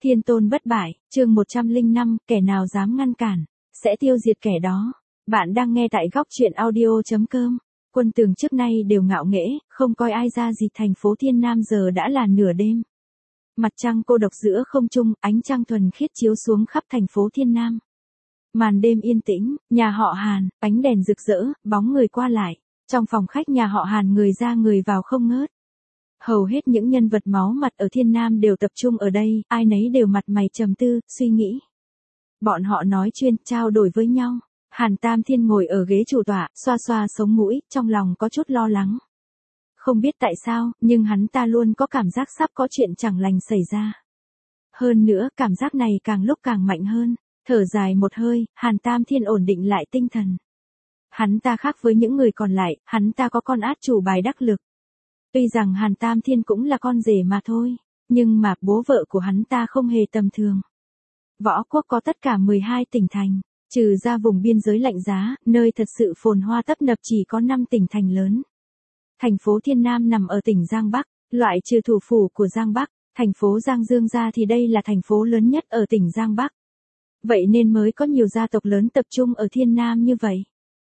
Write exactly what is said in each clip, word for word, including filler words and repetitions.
Thiên tôn bất bại, chương một trăm lẻ năm, kẻ nào dám ngăn cản, sẽ tiêu diệt kẻ đó. Bạn đang nghe tại góc truyện audio chấm com. Quân Tường trước nay đều ngạo nghễ, không coi ai ra gì. Thành phố Thiên Nam giờ đã là nửa đêm. Mặt trăng cô độc giữa không trung, ánh trăng thuần khiết chiếu xuống khắp thành phố Thiên Nam. Màn đêm yên tĩnh, nhà họ Hàn, ánh đèn rực rỡ, bóng người qua lại. Trong phòng khách nhà họ Hàn người ra người vào không ngớt. Hầu hết những nhân vật máu mặt ở Thiên Nam đều tập trung ở đây, ai nấy đều mặt mày trầm tư, suy nghĩ. Bọn họ nói chuyên, trao đổi với nhau. Hàn Tam Thiên ngồi ở ghế chủ tọa, xoa xoa sống mũi, trong lòng có chút lo lắng. Không biết tại sao, nhưng hắn ta luôn có cảm giác sắp có chuyện chẳng lành xảy ra. Hơn nữa, cảm giác này càng lúc càng mạnh hơn. Thở dài một hơi, Hàn Tam Thiên ổn định lại tinh thần. Hắn ta khác với những người còn lại, hắn ta có con át chủ bài đắc lực. Tuy rằng Hàn Tam Thiên cũng là con rể mà thôi, nhưng mà bố vợ của hắn ta không hề tầm thường. Võ quốc có tất cả mười hai tỉnh thành, trừ ra vùng biên giới lạnh giá, nơi thật sự phồn hoa tấp nập chỉ có năm tỉnh thành lớn. Thành phố Thiên Nam nằm ở tỉnh Giang Bắc, loại trừ thủ phủ của Giang Bắc, thành phố Giang Dương ra thì đây là thành phố lớn nhất ở tỉnh Giang Bắc. Vậy nên mới có nhiều gia tộc lớn tập trung ở Thiên Nam như vậy.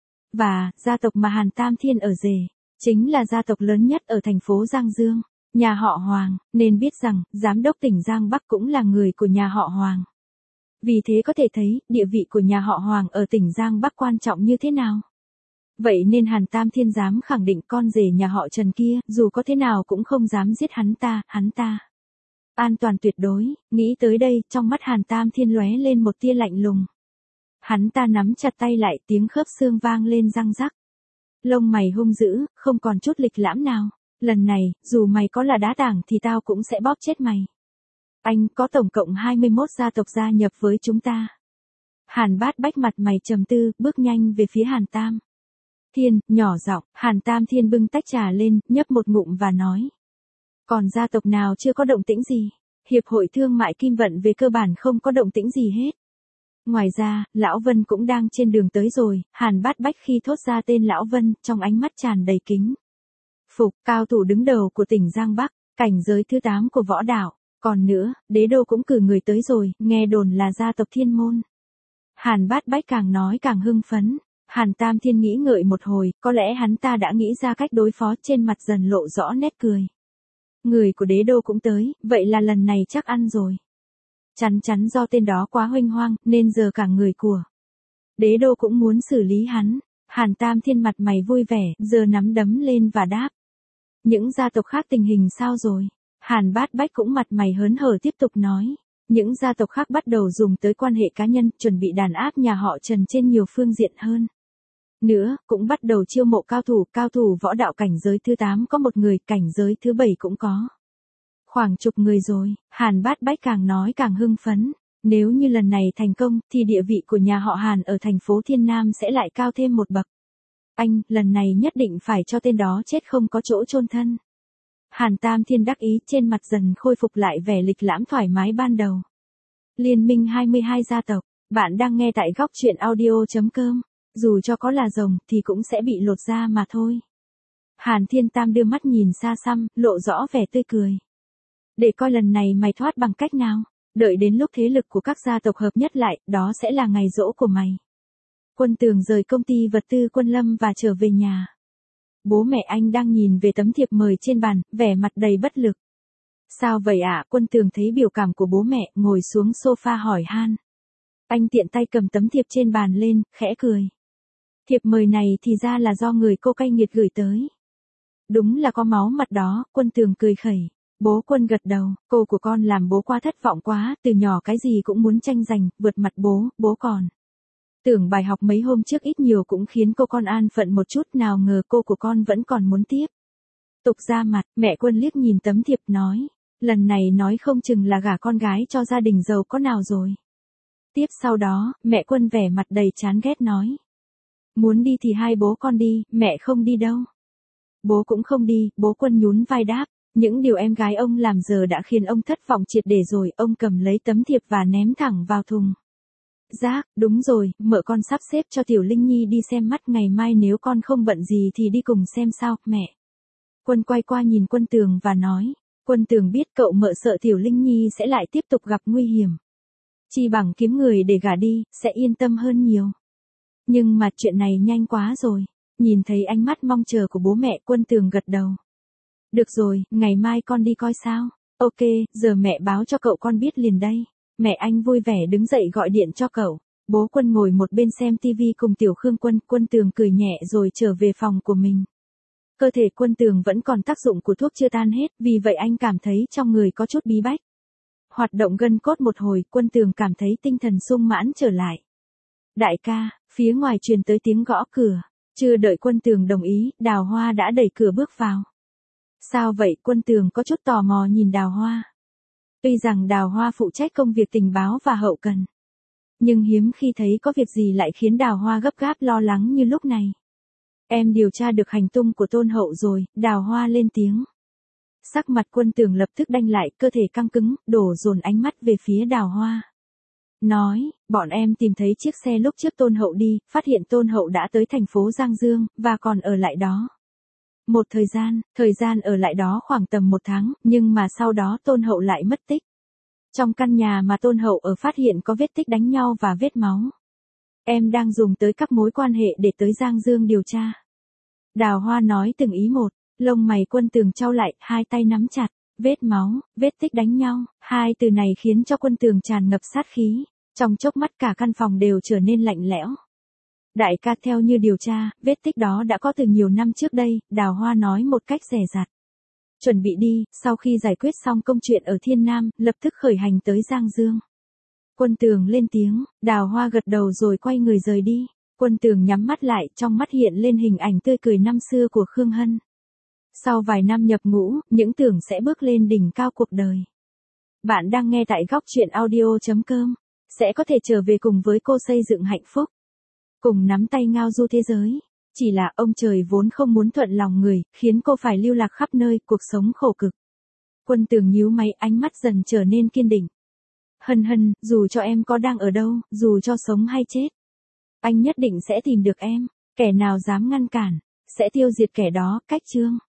Và, gia tộc mà Hàn Tam Thiên ở rể, chính là gia tộc lớn nhất ở thành phố Giang Dương, nhà họ Hoàng, nên biết rằng, giám đốc tỉnh Giang Bắc cũng là người của nhà họ Hoàng. Vì thế có thể thấy, địa vị của nhà họ Hoàng ở tỉnh Giang Bắc quan trọng như thế nào. Vậy nên Hàn Tam Thiên dám khẳng định con rể nhà họ Trần kia, dù có thế nào cũng không dám giết hắn ta, hắn ta. An toàn tuyệt đối, nghĩ tới đây, trong mắt Hàn Tam Thiên lóe lên một tia lạnh lùng. Hắn ta nắm chặt tay lại, tiếng khớp xương vang lên răng rắc. Lông mày hung dữ, không còn chút lịch lãm nào. Lần này, dù mày có là đá tảng thì tao cũng sẽ bóp chết mày. Anh, có tổng cộng hai mươi mốt gia tộc gia nhập với chúng ta. Hàn Bát Bách mặt mày trầm tư, bước nhanh về phía Hàn Tam Thiên, nhỏ giọng. Hàn Tam Thiên bưng tách trà lên, nhấp một ngụm và nói. Còn gia tộc nào chưa có động tĩnh gì? Hiệp hội Thương mại Kim Vận về cơ bản không có động tĩnh gì hết. Ngoài ra, Lão Vân cũng đang trên đường tới rồi. Hàn Bát Bách khi thốt ra tên Lão Vân, trong ánh mắt tràn đầy kính phục, cao thủ đứng đầu của tỉnh Giang Bắc, cảnh giới thứ tám của võ đạo. Còn nữa, đế đô cũng cử người tới rồi, nghe đồn là gia tộc Thiên Môn. Hàn Bát Bách càng nói càng hưng phấn. Hàn Tam Thiên nghĩ ngợi một hồi, có lẽ hắn ta đã nghĩ ra cách đối phó, trên mặt dần lộ rõ nét cười. Người của đế đô cũng tới, vậy là lần này chắc ăn rồi. Chắn chắn do tên đó quá huênh hoang, nên giờ cả người của đế đô cũng muốn xử lý hắn. Hàn Tam Thiên mặt mày vui vẻ, giờ nắm đấm lên và đáp. Những gia tộc khác tình hình sao rồi? Hàn Bát Bách cũng mặt mày hớn hở tiếp tục nói. Những gia tộc khác bắt đầu dùng tới quan hệ cá nhân, chuẩn bị đàn áp nhà họ Trần trên nhiều phương diện hơn. Nữa, cũng bắt đầu chiêu mộ cao thủ, cao thủ võ đạo cảnh giới thứ tám có một người, cảnh giới thứ bảy cũng có. Khoảng chục người rồi. Hàn Bát Bách càng nói càng hưng phấn. Nếu như lần này thành công, thì địa vị của nhà họ Hàn ở thành phố Thiên Nam sẽ lại cao thêm một bậc. Anh, lần này nhất định phải cho tên đó chết không có chỗ chôn thân. Hàn Tam Thiên đắc ý, trên mặt dần khôi phục lại vẻ lịch lãm thoải mái ban đầu. Liên minh hai mươi hai gia tộc, bạn đang nghe tại góc truyện audio chấm com. Dù cho có là rồng, thì cũng sẽ bị lột da mà thôi. Hàn Thiên Tam đưa mắt nhìn xa xăm, lộ rõ vẻ tươi cười. Để coi lần này mày thoát bằng cách nào. Đợi đến lúc thế lực của các gia tộc hợp nhất lại, đó sẽ là ngày giỗ của mày. Quân Tường rời công ty vật tư Quân Lâm và trở về nhà. Bố mẹ anh đang nhìn về tấm thiệp mời trên bàn, vẻ mặt đầy bất lực. Sao vậy ạ? Quân Tường thấy biểu cảm của bố mẹ, ngồi xuống sofa hỏi han. Anh tiện tay cầm tấm thiệp trên bàn lên, khẽ cười. Thiệp mời này thì ra là do người cô cay nghiệt gửi tới. Đúng là có máu mặt đó. Quân Tường cười khẩy. Bố Quân gật đầu, cô của con làm bố qua thất vọng quá, từ nhỏ cái gì cũng muốn tranh giành, vượt mặt bố, bố còn. Tưởng bài học mấy hôm trước ít nhiều cũng khiến cô con an phận một chút, nào ngờ cô của con vẫn còn muốn tiếp tục ra mặt. Mẹ Quân liếc nhìn tấm thiệp nói, lần này nói không chừng là gả con gái cho gia đình giàu có nào rồi. Tiếp sau đó, mẹ Quân vẻ mặt đầy chán ghét nói. Muốn đi thì hai bố con đi, mẹ không đi đâu. Bố cũng không đi, bố Quân nhún vai đáp. Những điều em gái ông làm giờ đã khiến ông thất vọng triệt để rồi. Ông cầm lấy tấm thiệp và ném thẳng vào thùng rác. Đúng rồi, mợ con sắp xếp cho Tiểu Linh Nhi đi xem mắt, ngày mai nếu con không bận gì thì đi cùng xem sao, mẹ. Quân quay qua nhìn Quân Tường và nói. Quân Tường biết cậu mợ sợ Tiểu Linh Nhi sẽ lại tiếp tục gặp nguy hiểm. Chi bằng kiếm người để gả đi, sẽ yên tâm hơn nhiều. Nhưng mà chuyện này nhanh quá rồi. Nhìn thấy ánh mắt mong chờ của bố mẹ, Quân Tường gật đầu. Được rồi, ngày mai con đi coi sao? Ok, giờ mẹ báo cho cậu con biết liền đây. Mẹ anh vui vẻ đứng dậy gọi điện cho cậu. Bố Quân ngồi một bên xem tivi cùng Tiểu Khương Quân. Quân Tường cười nhẹ rồi trở về phòng của mình. Cơ thể Quân Tường vẫn còn tác dụng của thuốc chưa tan hết, vì vậy anh cảm thấy trong người có chút bí bách. Hoạt động gân cốt một hồi, Quân Tường cảm thấy tinh thần sung mãn trở lại. Đại ca, phía ngoài truyền tới tiếng gõ cửa. Chưa đợi Quân Tường đồng ý, Đào Hoa đã đẩy cửa bước vào. Sao vậy? Quân Tường có chút tò mò nhìn Đào Hoa. Tuy rằng Đào Hoa phụ trách công việc tình báo và hậu cần, nhưng hiếm khi thấy có việc gì lại khiến Đào Hoa gấp gáp lo lắng như lúc này. Em điều tra được hành tung của Tôn Hậu rồi, Đào Hoa lên tiếng. Sắc mặt Quân Tường lập tức đanh lại, cơ thể căng cứng, đổ dồn ánh mắt về phía Đào Hoa. Nói, bọn em tìm thấy chiếc xe lúc trước Tôn Hậu đi, phát hiện Tôn Hậu đã tới thành phố Giang Dương, và còn ở lại đó. Một thời gian, thời gian ở lại đó khoảng tầm một tháng, nhưng mà sau đó Tôn Hậu lại mất tích. Trong căn nhà mà Tôn Hậu ở phát hiện có vết tích đánh nhau và vết máu. Em đang dùng tới các mối quan hệ để tới Giang Dương điều tra. Đào Hoa nói từng ý một, lông mày Quân Tường chau lại, hai tay nắm chặt, vết máu, vết tích đánh nhau, hai từ này khiến cho Quân Tường tràn ngập sát khí, trong chốc mắt cả căn phòng đều trở nên lạnh lẽo. Đại ca, theo như điều tra, vết tích đó đã có từ nhiều năm trước đây, Đào Hoa nói một cách dè dặt. Chuẩn bị đi, sau khi giải quyết xong công chuyện ở Thiên Nam, lập tức khởi hành tới Giang Dương. Quân Tường lên tiếng, Đào Hoa gật đầu rồi quay người rời đi. Quân Tường nhắm mắt lại, trong mắt hiện lên hình ảnh tươi cười năm xưa của Khương Hân. Sau vài năm nhập ngũ, những tưởng sẽ bước lên đỉnh cao cuộc đời. Bạn đang nghe tại góc truyện audio chấm com. Sẽ có thể trở về cùng với cô xây dựng hạnh phúc. Cùng nắm tay ngao du thế giới. Chỉ là ông trời vốn không muốn thuận lòng người, khiến cô phải lưu lạc khắp nơi, cuộc sống khổ cực. Quân Tường nhíu mày, ánh mắt dần trở nên kiên định. Hân Hân, dù cho em có đang ở đâu, dù cho sống hay chết, anh nhất định sẽ tìm được em. Kẻ nào dám ngăn cản, sẽ tiêu diệt kẻ đó. Cách chương.